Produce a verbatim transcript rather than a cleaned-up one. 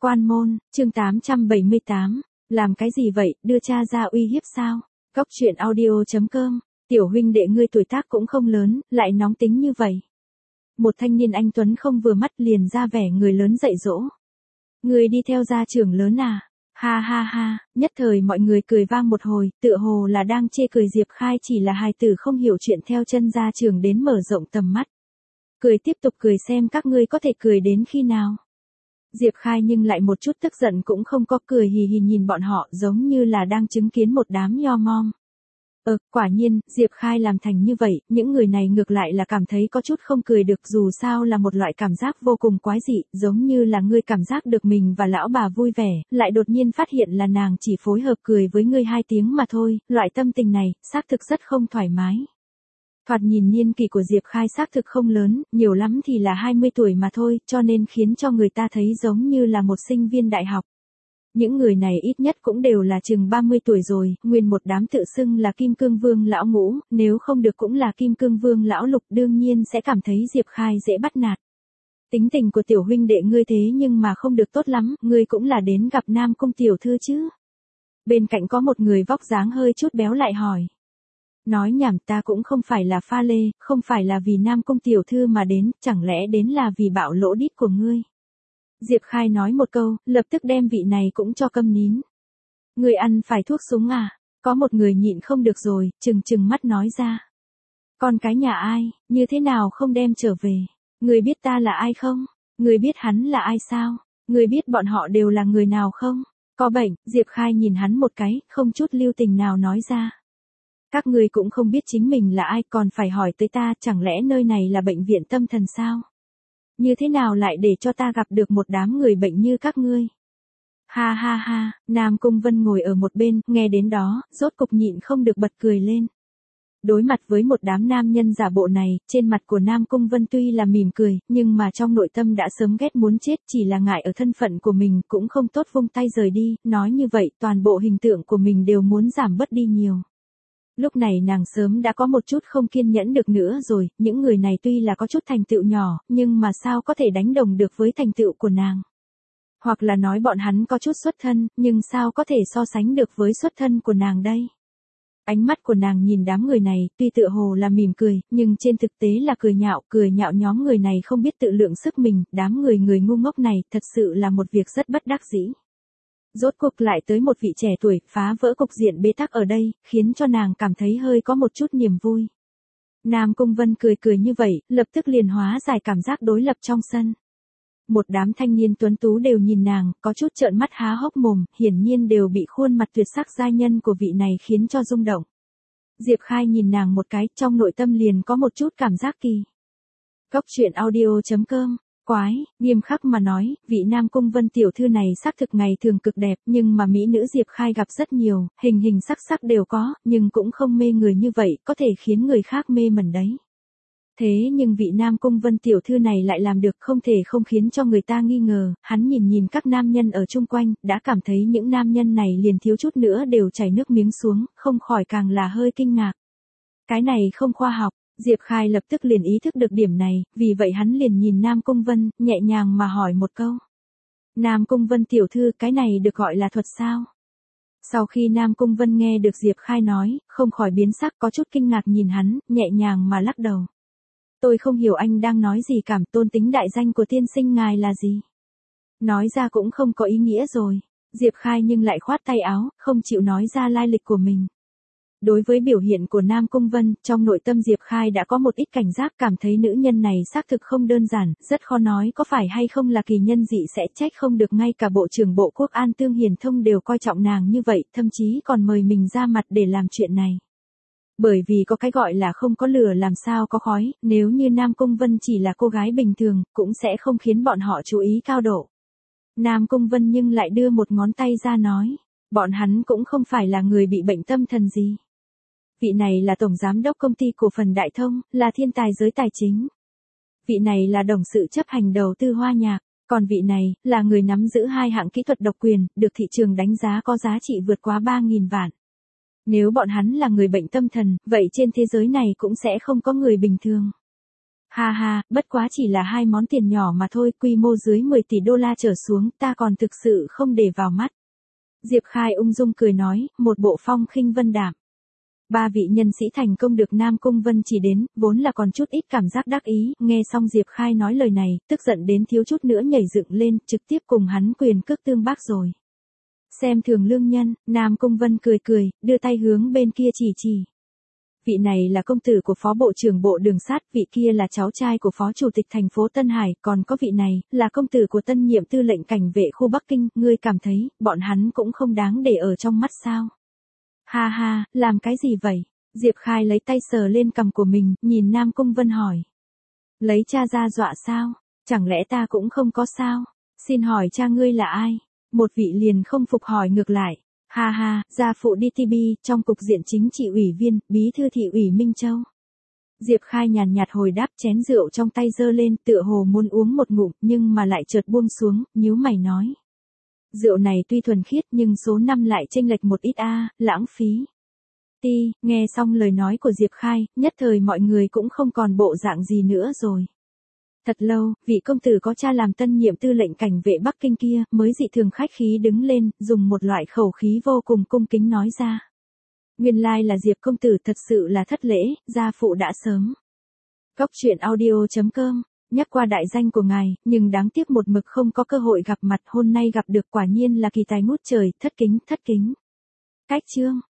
Quan môn, chương tám trăm bảy mươi tám, làm cái gì vậy, đưa cha ra uy hiếp sao? Cốc truyện audio chấm com, tiểu huynh đệ ngươi tuổi tác cũng không lớn, lại nóng tính như vậy. Một thanh niên anh tuấn không vừa mắt liền ra vẻ người lớn dạy dỗ. Ngươi đi theo gia trưởng lớn à? Ha ha ha, nhất thời mọi người cười vang một hồi, tựa hồ là đang chê cười Diệp Khai chỉ là hài tử không hiểu chuyện theo chân gia trưởng đến mở rộng tầm mắt. Cười tiếp tục cười xem các ngươi có thể cười đến khi nào. Diệp Khai nhưng lại một chút tức giận cũng không có, cười hì hì nhìn bọn họ giống như là đang chứng kiến một đám nho mom. Ờ, quả nhiên, Diệp Khai làm thành như vậy, những người này ngược lại là cảm thấy có chút không cười được, dù sao là một loại cảm giác vô cùng quái dị, giống như là ngươi cảm giác được mình và lão bà vui vẻ, lại đột nhiên phát hiện là nàng chỉ phối hợp cười với ngươi hai tiếng mà thôi, loại tâm tình này, xác thực rất không thoải mái. Thoạt nhìn niên kỷ của Diệp Khai xác thực không lớn, nhiều lắm thì là hai mươi tuổi mà thôi, cho nên khiến cho người ta thấy giống như là một sinh viên đại học. Những người này ít nhất cũng đều là chừng ba mươi tuổi rồi, nguyên một đám tự xưng là Kim Cương Vương lão ngũ, nếu không được cũng là Kim Cương Vương lão lục, đương nhiên sẽ cảm thấy Diệp Khai dễ bắt nạt. Tính tình của tiểu huynh đệ ngươi thế nhưng mà không được tốt lắm, ngươi cũng là đến gặp Nam Cung tiểu thư chứ? Bên cạnh có một người vóc dáng hơi chút béo lại hỏi. Nói nhảm, ta cũng không phải là pha lê, không phải là vì Nam Cung tiểu thư mà đến, chẳng lẽ đến là vì bạo lỗ đít của ngươi? Diệp Khai nói một câu, lập tức đem vị này cũng cho câm nín. Ngươi ăn phải thuốc súng à? Có một người nhịn không được rồi, trừng trừng mắt nói ra. Con cái nhà ai, như thế nào không đem trở về? Ngươi biết ta là ai không? Ngươi biết hắn là ai sao? Ngươi biết bọn họ đều là người nào không? Có bệnh, Diệp Khai nhìn hắn một cái, không chút lưu tình nào nói ra. Các ngươi cũng không biết chính mình là ai còn phải hỏi tới ta, chẳng lẽ nơi này là bệnh viện tâm thần sao? Như thế nào lại để cho ta gặp được một đám người bệnh như các ngươi? Ha ha ha, Nam Cung Vân ngồi ở một bên, nghe đến đó, rốt cục nhịn không được bật cười lên. Đối mặt với một đám nam nhân giả bộ này, trên mặt của Nam Cung Vân tuy là mỉm cười, nhưng mà trong nội tâm đã sớm ghét muốn chết, chỉ là ngại ở thân phận của mình cũng không tốt vung tay rời đi, nói như vậy toàn bộ hình tượng của mình đều muốn giảm bớt đi nhiều. Lúc này nàng sớm đã có một chút không kiên nhẫn được nữa rồi, những người này tuy là có chút thành tựu nhỏ, nhưng mà sao có thể đánh đồng được với thành tựu của nàng. Hoặc là nói bọn hắn có chút xuất thân, nhưng sao có thể so sánh được với xuất thân của nàng đây. Ánh mắt của nàng nhìn đám người này, tuy tựa hồ là mỉm cười, nhưng trên thực tế là cười nhạo, cười nhạo nhóm người này không biết tự lượng sức mình, đám người người ngu ngốc này, thật sự là một việc rất bất đắc dĩ. Rốt cuộc lại tới một vị trẻ tuổi, phá vỡ cục diện bế tắc ở đây, khiến cho nàng cảm thấy hơi có một chút niềm vui. Nam Cung Vân cười cười như vậy, lập tức liền hóa giải cảm giác đối lập trong sân. Một đám thanh niên tuấn tú đều nhìn nàng, có chút trợn mắt há hốc mồm, hiển nhiên đều bị khuôn mặt tuyệt sắc giai nhân của vị này khiến cho rung động. Diệp Khai nhìn nàng một cái, trong nội tâm liền có một chút cảm giác kỳ. Cốc truyện audio chấm com. Quái, nghiêm khắc mà nói, vị Nam Cung Vân tiểu thư này xác thực ngày thường cực đẹp, nhưng mà mỹ nữ Diệp Khai gặp rất nhiều, hình hình sắc sắc đều có, nhưng cũng không mê người như vậy, có thể khiến người khác mê mẩn đấy. Thế nhưng vị Nam Cung Vân tiểu thư này lại làm được, không thể không khiến cho người ta nghi ngờ, hắn nhìn nhìn các nam nhân ở chung quanh, đã cảm thấy những nam nhân này liền thiếu chút nữa đều chảy nước miếng xuống, không khỏi càng là hơi kinh ngạc. Cái này không khoa học. Diệp Khai lập tức liền ý thức được điểm này, vì vậy hắn liền nhìn Nam Cung Vân, nhẹ nhàng mà hỏi một câu. Nam Cung Vân tiểu thư, cái này được gọi là thuật sao? Sau khi Nam Cung Vân nghe được Diệp Khai nói, không khỏi biến sắc, có chút kinh ngạc nhìn hắn, nhẹ nhàng mà lắc đầu. Tôi không hiểu anh đang nói gì, cảm tôn tính đại danh của tiên sinh ngài là gì? Nói ra cũng không có ý nghĩa rồi. Diệp Khai nhưng lại khoát tay áo, không chịu nói ra lai lịch của mình. Đối với biểu hiện của Nam Cung Vân, trong nội tâm Diệp Khai đã có một ít cảnh giác, cảm thấy nữ nhân này xác thực không đơn giản, rất khó nói có phải hay không là kỳ nhân dị sẽ, trách không được ngay cả Bộ trưởng Bộ Quốc an Tương Hiền Thông đều coi trọng nàng như vậy, thậm chí còn mời mình ra mặt để làm chuyện này. Bởi vì có cái gọi là không có lửa làm sao có khói, nếu như Nam Cung Vân chỉ là cô gái bình thường, cũng sẽ không khiến bọn họ chú ý cao độ. Nam Cung Vân nhưng lại đưa một ngón tay ra nói, bọn hắn cũng không phải là người bị bệnh tâm thần gì. Vị này là tổng giám đốc công ty cổ phần Đại Thông, là thiên tài giới tài chính. Vị này là đồng sự chấp hành đầu tư Hoa Nhạc, còn vị này là người nắm giữ hai hạng kỹ thuật độc quyền, được thị trường đánh giá có giá trị vượt quá ba nghìn vạn. Nếu bọn hắn là người bệnh tâm thần, vậy trên thế giới này cũng sẽ không có người bình thường. Ha ha, bất quá chỉ là hai món tiền nhỏ mà thôi, quy mô dưới mười tỷ đô la trở xuống, ta còn thực sự không để vào mắt. Diệp Khai ung dung cười nói, một bộ phong khinh vân đạm. Ba vị nhân sĩ thành công được Nam Cung Vân chỉ đến, vốn là còn chút ít cảm giác đắc ý, nghe xong Diệp Khai nói lời này, tức giận đến thiếu chút nữa nhảy dựng lên, trực tiếp cùng hắn quyền cước tương bác rồi. Xem thường lương nhân, Nam Cung Vân cười cười, đưa tay hướng bên kia chỉ chỉ. Vị này là công tử của Phó Bộ trưởng Bộ Đường sắt, vị kia là cháu trai của Phó Chủ tịch thành phố Tân Hải, còn có vị này, là công tử của tân nhiệm tư lệnh cảnh vệ khu Bắc Kinh, ngươi cảm thấy, bọn hắn cũng không đáng để ở trong mắt sao? Ha ha, làm cái gì vậy? Diệp Khai lấy tay sờ lên cằm của mình, nhìn Nam Cung Vân hỏi. Lấy cha ra dọa sao? Chẳng lẽ ta cũng không có sao? Xin hỏi cha ngươi là ai? Một vị liền không phục hỏi ngược lại. Ha ha, gia phụ đê tê bê, trong cục diện chính trị ủy viên, bí thư thị ủy Minh Châu. Diệp Khai nhàn nhạt hồi đáp, chén rượu trong tay giơ lên, tựa hồ muốn uống một ngụm, nhưng mà lại chợt buông xuống, nhíu mày nói. Rượu này tuy thuần khiết nhưng số năm lại chênh lệch một ít a, lãng phí. Ti, nghe xong lời nói của Diệp Khai, nhất thời mọi người cũng không còn bộ dạng gì nữa rồi. Thật lâu, vị công tử có cha làm tân nhiệm tư lệnh cảnh vệ Bắc Kinh kia, mới dị thường khách khí đứng lên, dùng một loại khẩu khí vô cùng cung kính nói ra. Nguyên lai là Diệp công tử, thật sự là thất lễ, gia phụ đã sớm. Cóc truyện audio chấm com, nhắc qua đại danh của ngài, nhưng đáng tiếc một mực không có cơ hội gặp mặt, hôm nay gặp được quả nhiên là kỳ tài ngút trời, thất kính, thất kính. Cách chương.